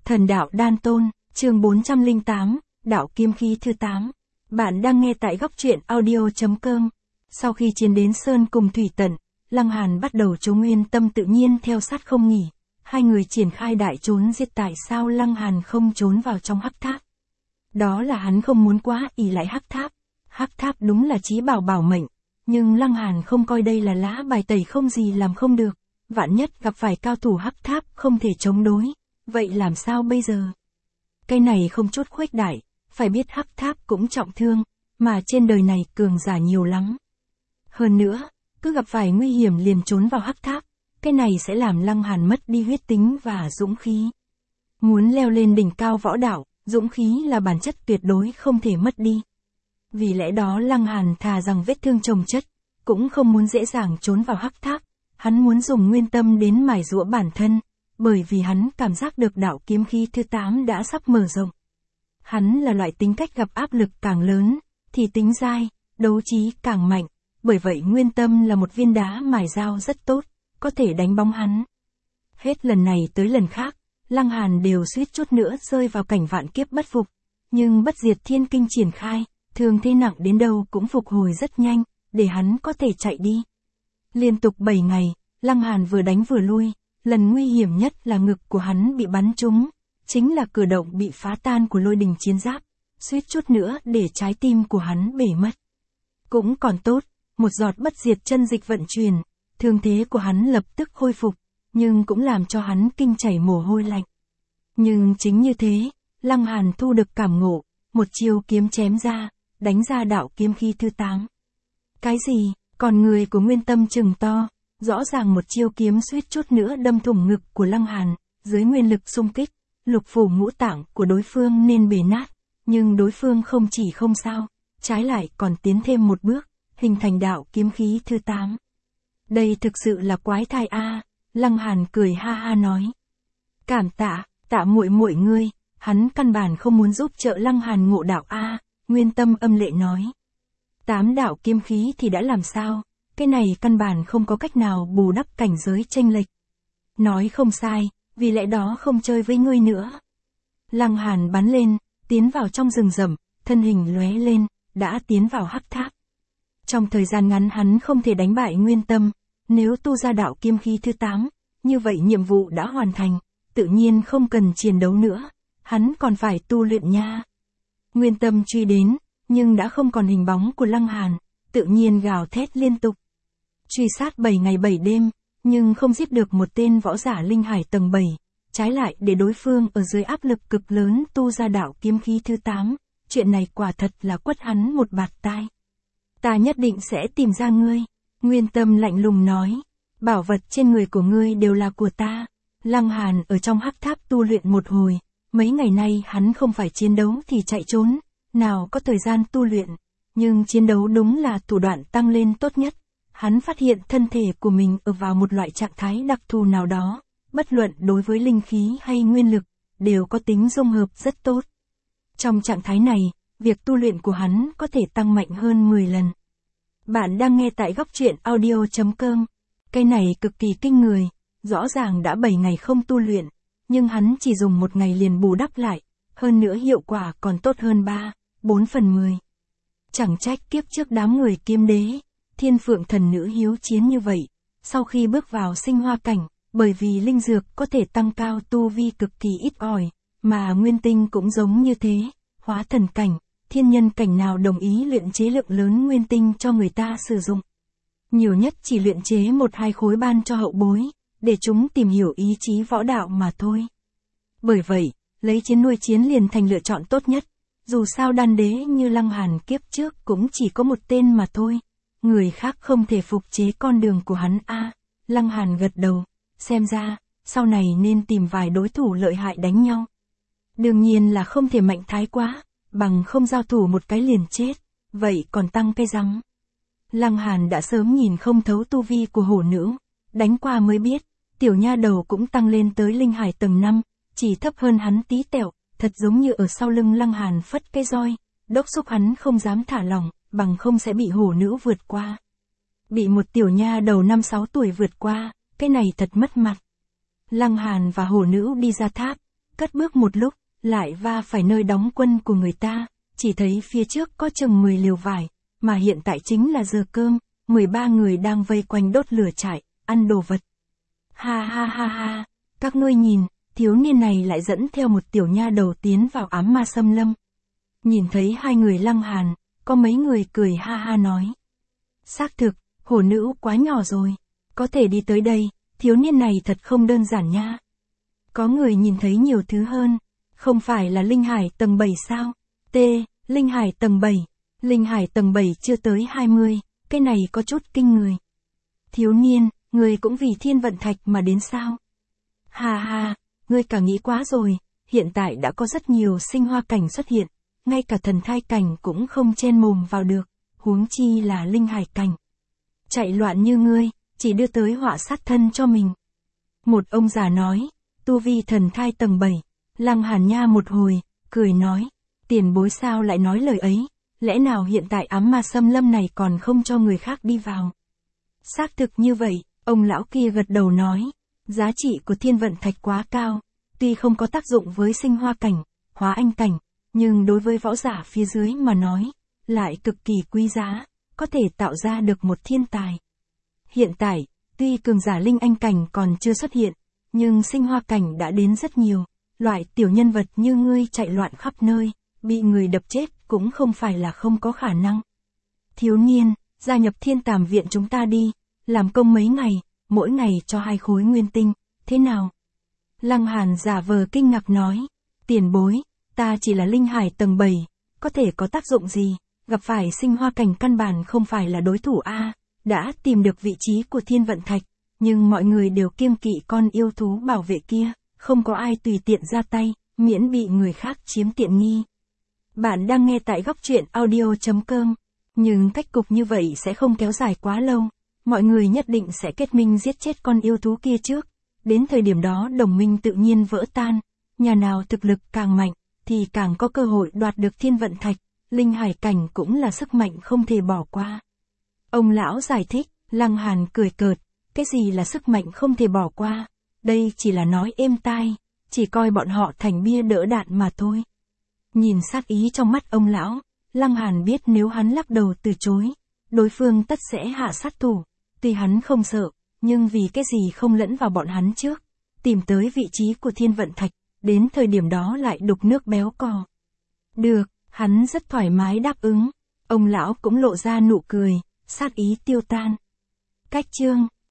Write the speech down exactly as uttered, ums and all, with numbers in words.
Thần đạo đan tôn, chương bốn trăm lẻ tám, đạo kiếm khí thứ tám. Bạn đang nghe tại góc truyện audio.com. Sau khi chiến đến Sơn cùng Thủy Tận, Lăng Hàn bắt đầu trốn Nguyên Tâm tự nhiên theo sát không nghỉ. Hai người triển khai đại trốn giết. Tại sao Lăng Hàn không trốn vào trong hắc tháp? Đó là hắn không muốn quá ỷ lại hắc tháp. Hắc tháp đúng là chí bảo bảo mệnh, nhưng Lăng Hàn không coi đây là lá bài tẩy không gì làm không được. Vạn nhất gặp phải cao thủ hắc tháp không thể chống đối, vậy làm sao bây giờ? Cái này không chút khuếch đại, phải biết hắc tháp cũng trọng thương, mà trên đời này cường giả nhiều lắm. Hơn nữa, cứ gặp phải nguy hiểm liền trốn vào hắc tháp, cái này sẽ làm Lăng Hàn mất đi huyết tính và dũng khí. Muốn leo lên đỉnh cao võ đạo, dũng khí là bản chất tuyệt đối không thể mất đi. Vì lẽ đó Lăng Hàn thà rằng vết thương chồng chất, cũng không muốn dễ dàng trốn vào hắc tháp. Hắn muốn dùng nguyên tâm đến mài giũa bản thân, bởi vì hắn cảm giác được đạo kiếm khí thứ tám đã sắp mở rộng. Hắn là loại tính cách gặp áp lực càng lớn, thì tính dai, đấu trí càng mạnh, bởi vậy nguyên tâm là một viên đá mài dao rất tốt, có thể đánh bóng hắn. Hết lần này tới lần khác, Lăng Hàn đều suýt chút nữa rơi vào cảnh vạn kiếp bất phục, nhưng bất diệt thiên kinh triển khai, thương thế nặng đến đâu cũng phục hồi rất nhanh, để hắn có thể chạy đi. Liên tục bảy ngày, Lăng Hàn vừa đánh vừa lui, lần nguy hiểm nhất là ngực của hắn bị bắn trúng, chính là cửa động bị phá tan của lôi đình chiến giáp, suýt chút nữa để trái tim của hắn bể mất. Cũng còn tốt, một giọt bất diệt chân dịch vận chuyển, thương thế của hắn lập tức khôi phục, nhưng cũng làm cho hắn kinh chảy mồ hôi lạnh. Nhưng chính như thế, Lăng Hàn thu được cảm ngộ, một chiêu kiếm chém ra, đánh ra đạo kiếm khí thứ tám. Cái gì? Còn người của nguyên tâm trừng to, rõ ràng một chiêu kiếm suýt chút nữa đâm thủng ngực của Lăng Hàn, dưới nguyên lực xung kích, lục phủ ngũ tạng của đối phương nên bể nát, nhưng đối phương không chỉ không sao, trái lại còn tiến thêm một bước, hình thành đạo kiếm khí thứ tám. Đây thực sự là quái thai a, Lăng Hàn cười ha ha nói. Cảm tạ, tạ muội muội ngươi, hắn căn bản không muốn giúp trợ Lăng Hàn ngộ đạo a, nguyên tâm âm lệ nói. Tám đạo kiếm khí thì đã làm sao, cái này căn bản không có cách nào bù đắp cảnh giới chênh lệch. Nói không sai, vì lẽ đó không chơi với ngươi nữa. Lăng Hàn bắn lên, tiến vào trong rừng rậm, thân hình lóe lên, đã tiến vào hắc tháp. Trong thời gian ngắn hắn không thể đánh bại nguyên tâm, nếu tu ra đạo kiếm khí thứ tám, như vậy nhiệm vụ đã hoàn thành, tự nhiên không cần chiến đấu nữa, hắn còn phải tu luyện nha. Nguyên tâm truy đến, nhưng đã không còn hình bóng của Lăng Hàn, tự nhiên gào thét liên tục. Truy sát bảy ngày bảy đêm, nhưng không giết được một tên võ giả linh hải tầng bảy, trái lại để đối phương ở dưới áp lực cực lớn tu ra đạo kiếm khí thứ tám, chuyện này quả thật là quất hắn một bạt tai. Ta nhất định sẽ tìm ra ngươi, nguyên tâm lạnh lùng nói, bảo vật trên người của ngươi đều là của ta. Lăng Hàn ở trong hắc tháp tu luyện một hồi, mấy ngày nay hắn không phải chiến đấu thì chạy trốn, nào có thời gian tu luyện, nhưng chiến đấu đúng là thủ đoạn tăng lên tốt nhất. Hắn phát hiện thân thể của mình ở vào một loại trạng thái đặc thù nào đó, bất luận đối với linh khí hay nguyên lực, đều có tính dung hợp rất tốt. Trong trạng thái này, việc tu luyện của hắn có thể tăng mạnh hơn mười lần. Bạn đang nghe tại góc truyện audio.com. Cái này cực kỳ kinh người, rõ ràng đã bảy ngày không tu luyện, nhưng hắn chỉ dùng một ngày liền bù đắp lại, hơn nữa hiệu quả còn tốt hơn ba, bốn phần mười. Chẳng trách kiếp trước đám người Kiếm Đế, Thiên Phượng thần nữ hiếu chiến như vậy, sau khi bước vào sinh hoa cảnh, bởi vì linh dược có thể tăng cao tu vi cực kỳ ít ỏi, mà nguyên tinh cũng giống như thế, hóa thần cảnh, thiên nhân cảnh nào đồng ý luyện chế lượng lớn nguyên tinh cho người ta sử dụng. Nhiều nhất chỉ luyện chế một hai khối ban cho hậu bối, để chúng tìm hiểu ý chí võ đạo mà thôi. Bởi vậy, lấy chiến nuôi chiến liền thành lựa chọn tốt nhất, dù sao đan đế như Lăng Hàn kiếp trước cũng chỉ có một tên mà thôi. Người khác không thể phục chế con đường của hắn a. À, Lăng Hàn gật đầu, xem ra, sau này nên tìm vài đối thủ lợi hại đánh nhau. Đương nhiên là không thể mạnh thái quá, bằng không giao thủ một cái liền chết, vậy còn tăng cái răng. Lăng Hàn đã sớm nhìn không thấu tu vi của hổ nữ, đánh qua mới biết, tiểu nha đầu cũng tăng lên tới linh hải tầng năm, chỉ thấp hơn hắn tí tẹo, thật giống như ở sau lưng Lăng Hàn phất cái roi, đốc thúc hắn không dám thả lỏng, bằng không sẽ bị hổ nữ vượt qua. Bị một tiểu nha đầu năm sáu tuổi vượt qua, cái này thật mất mặt. Lăng Hàn và hổ nữ đi ra tháp, cất bước một lúc, lại va phải nơi đóng quân của người ta, chỉ thấy phía trước có chừng mười liều vải, mà hiện tại chính là giờ cơm, mười ba người đang vây quanh đốt lửa trại, ăn đồ vật. Ha ha ha ha, các ngươi nhìn, thiếu niên này lại dẫn theo một tiểu nha đầu tiến vào ám ma xâm lâm. Nhìn thấy hai người Lăng Hàn, có mấy người cười ha ha nói. Xác thực, hổ nữ quá nhỏ rồi, có thể đi tới đây, thiếu niên này thật không đơn giản nha. Có người nhìn thấy nhiều thứ hơn, không phải là linh hải tầng bảy sao? T, linh hải tầng bảy, linh hải tầng bảy chưa tới hai mươi, cái này có chút kinh người. Thiếu niên, người cũng vì thiên vận thạch mà đến sao? Ha ha, ngươi cả nghĩ quá rồi, hiện tại đã có rất nhiều sinh hoa cảnh xuất hiện, ngay cả thần thai cảnh cũng không chen mồm vào được, huống chi là linh hải cảnh. Chạy loạn như ngươi, chỉ đưa tới họa sát thân cho mình. Một ông già nói, tu vi thần thai tầng bảy, Lăng Hàn nha một hồi, cười nói, tiền bối sao lại nói lời ấy, lẽ nào hiện tại ám ma xâm lâm này còn không cho người khác đi vào? Xác thực như vậy, ông lão kia gật đầu nói, giá trị của thiên vận thạch quá cao, tuy không có tác dụng với sinh hoa cảnh, hóa anh cảnh, nhưng đối với võ giả phía dưới mà nói, lại cực kỳ quý giá, có thể tạo ra được một thiên tài. Hiện tại, tuy cường giả linh anh cảnh còn chưa xuất hiện, nhưng sinh hoa cảnh đã đến rất nhiều, loại tiểu nhân vật như ngươi chạy loạn khắp nơi, bị người đập chết cũng không phải là không có khả năng. Thiếu niên, gia nhập thiên tàm viện chúng ta đi, làm công mấy ngày, mỗi ngày cho hai khối nguyên tinh, thế nào? Lăng Hàn giả vờ kinh ngạc nói, tiền bối, ta chỉ là linh hải tầng bảy, có thể có tác dụng gì, gặp phải sinh hoa cảnh căn bản không phải là đối thủ a. Đã tìm được vị trí của thiên vận thạch, nhưng mọi người đều kiêng kỵ con yêu thú bảo vệ kia, không có ai tùy tiện ra tay, miễn bị người khác chiếm tiện nghi. Bạn đang nghe tại góc truyện audio chấm com, nhưng cách cục như vậy sẽ không kéo dài quá lâu, mọi người nhất định sẽ kết minh giết chết con yêu thú kia trước, đến thời điểm đó đồng minh tự nhiên vỡ tan, nhà nào thực lực càng mạnh, thì càng có cơ hội đoạt được thiên vận thạch, linh hải cảnh cũng là sức mạnh không thể bỏ qua. Ông lão giải thích, Lăng Hàn cười cợt, cái gì là sức mạnh không thể bỏ qua, đây chỉ là nói êm tai, chỉ coi bọn họ thành bia đỡ đạn mà thôi. Nhìn sát ý trong mắt ông lão, Lăng Hàn biết nếu hắn lắc đầu từ chối, đối phương tất sẽ hạ sát thủ, tuy hắn không sợ, nhưng vì cái gì không lẫn vào bọn hắn trước, tìm tới vị trí của thiên vận thạch, đến thời điểm đó lại đục nước béo cò. Được, hắn rất thoải mái đáp ứng, ông lão cũng lộ ra nụ cười, sát ý tiêu tan. Cách chương